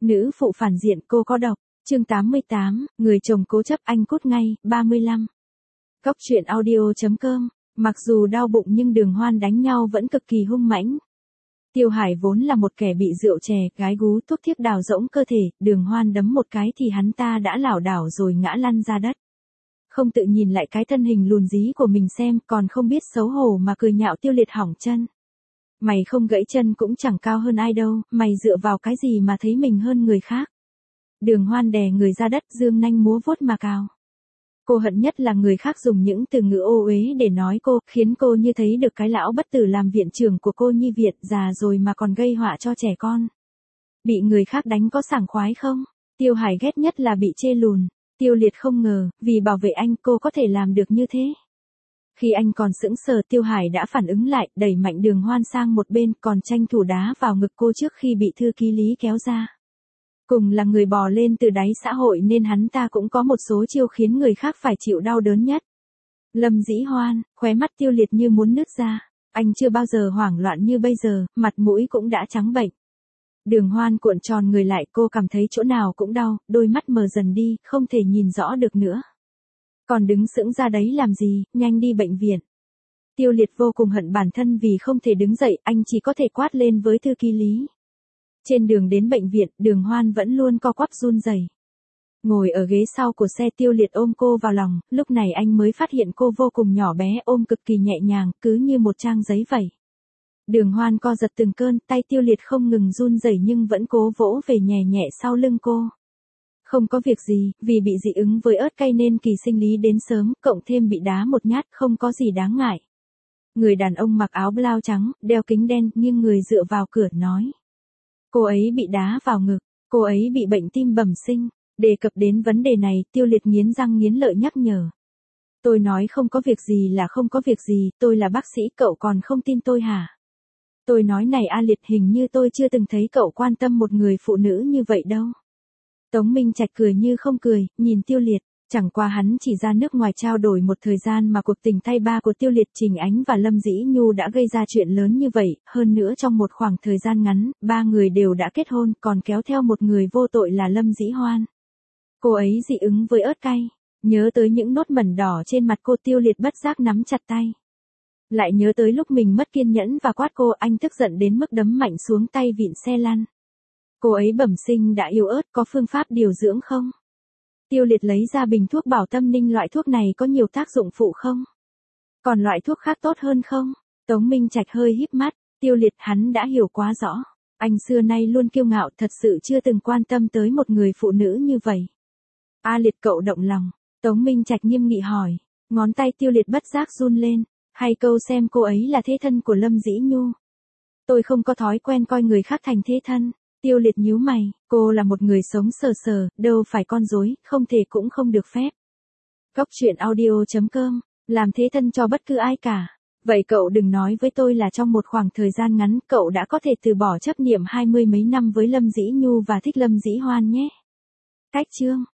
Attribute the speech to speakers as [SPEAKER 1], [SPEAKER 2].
[SPEAKER 1] Nữ phụ phản diện cô có độc. Chương 88, người chồng cố chấp anh cút ngay, 35. Góc truyện audio.com. Mặc dù đau bụng nhưng Đường Hoan đánh nhau vẫn cực kỳ hung mãnh. Tiêu Hải vốn là một kẻ bị rượu chè, gái gú thuốc thiếp đào rỗng cơ thể, Đường Hoan đấm một cái thì hắn ta đã lảo đảo rồi ngã lăn ra đất. Không tự nhìn lại cái thân hình lùn dí của mình xem, còn không biết xấu hổ mà cười nhạo Tiêu Liệt hỏng chân. Mày không gãy chân cũng chẳng cao hơn ai đâu, mày dựa vào cái gì mà thấy mình hơn người khác. Đường Hoan đè người ra đất, dương nanh múa vuốt mà cào. Cô hận nhất là người khác dùng những từ ngữ ô uế để nói cô, khiến cô như thấy được cái lão bất tử làm viện trưởng của cô nhi viện, già rồi mà còn gây họa cho trẻ con. Bị người khác đánh có sảng khoái không? Tiêu Hải ghét nhất là bị chê lùn. Tiêu Liệt không ngờ, vì bảo vệ anh cô có thể làm được như thế. Khi anh còn sững sờ, Tiêu Hải đã phản ứng lại, đẩy mạnh Đường Hoan sang một bên, còn tranh thủ đá vào ngực cô trước khi bị thư ký Lý kéo ra. Cùng là người bò lên từ đáy xã hội nên hắn ta cũng có một số chiêu khiến người khác phải chịu đau đớn nhất. Lâm Dĩ Hoan, khóe mắt Tiêu Liệt như muốn nứt ra. Anh chưa bao giờ hoảng loạn như bây giờ, mặt mũi cũng đã trắng bệch. Đường Hoan cuộn tròn người lại, cô cảm thấy chỗ nào cũng đau, đôi mắt mờ dần đi, không thể nhìn rõ được nữa. Còn đứng sững ra đấy làm gì, nhanh đi bệnh viện. Tiêu Liệt vô cùng hận bản thân vì không thể đứng dậy, anh chỉ có thể quát lên với thư ký Lý. Trên đường đến bệnh viện, Đường Hoan vẫn luôn co quắp run rẩy. Ngồi ở ghế sau của xe, Tiêu Liệt ôm cô vào lòng, lúc này anh mới phát hiện cô vô cùng nhỏ bé, ôm cực kỳ nhẹ nhàng, cứ như một trang giấy vậy. Đường Hoan co giật từng cơn, tay Tiêu Liệt không ngừng run rẩy nhưng vẫn cố vỗ về nhẹ nhẹ sau lưng cô. Không có việc gì, vì bị dị ứng với ớt cay nên kỳ sinh lý đến sớm, cộng thêm bị đá một nhát, không có gì đáng ngại. Người đàn ông mặc áo blau trắng, đeo kính đen, nghiêng người dựa vào cửa, nói. Cô ấy bị đá vào ngực, cô ấy bị bệnh tim bẩm sinh. Đề cập đến vấn đề này, Tiêu Liệt nghiến răng nghiến lợi nhắc nhở. Tôi nói không có việc gì là không có việc gì, tôi là bác sĩ, cậu còn không tin tôi hả? Tôi nói này A Liệt, hình như tôi chưa từng thấy cậu quan tâm một người phụ nữ như vậy đâu. Tống Minh Trạch cười như không cười, nhìn Tiêu Liệt, chẳng qua hắn chỉ ra nước ngoài trao đổi một thời gian mà cuộc tình tay ba của Tiêu Liệt, Trình Ánh và Lâm Dĩ Nhu đã gây ra chuyện lớn như vậy, hơn nữa trong một khoảng thời gian ngắn, ba người đều đã kết hôn, còn kéo theo một người vô tội là Lâm Dĩ Hoan. Cô ấy dị ứng với ớt cay, nhớ tới những nốt mẩn đỏ trên mặt cô, Tiêu Liệt bất giác nắm chặt tay. Lại nhớ tới lúc mình mất kiên nhẫn và quát cô, anh tức giận đến mức đấm mạnh xuống tay vịn xe lăn. Cô ấy bẩm sinh đã yếu ớt, có phương pháp điều dưỡng không? Tiêu Liệt lấy ra bình thuốc bảo tâm ninh, loại thuốc này có nhiều tác dụng phụ không? Còn loại thuốc khác tốt hơn không? Tống Minh Trạch hơi híp mắt, Tiêu Liệt hắn đã hiểu quá rõ. Anh xưa nay luôn kiêu ngạo, thật sự chưa từng quan tâm tới một người phụ nữ như vậy. A Liệt, cậu động lòng. Tống Minh Trạch nghiêm nghị hỏi. Ngón tay Tiêu Liệt bất giác run lên. Hay câu xem cô ấy là thế thân của Lâm Dĩ Nhu. Tôi không có thói quen coi người khác thành thế thân. Tiêu Liệt nhíu mày, cô là một người sống sờ sờ, đâu phải con rối, không thể cũng không được phép. Góc truyện audio.com, làm thế thân cho bất cứ ai cả. Vậy cậu đừng nói với tôi là trong một khoảng thời gian ngắn cậu đã có thể từ bỏ chấp niệm 20 mấy năm với Lâm Dĩ Nhu và thích Lâm Dĩ Hoan nhé. Cách chương.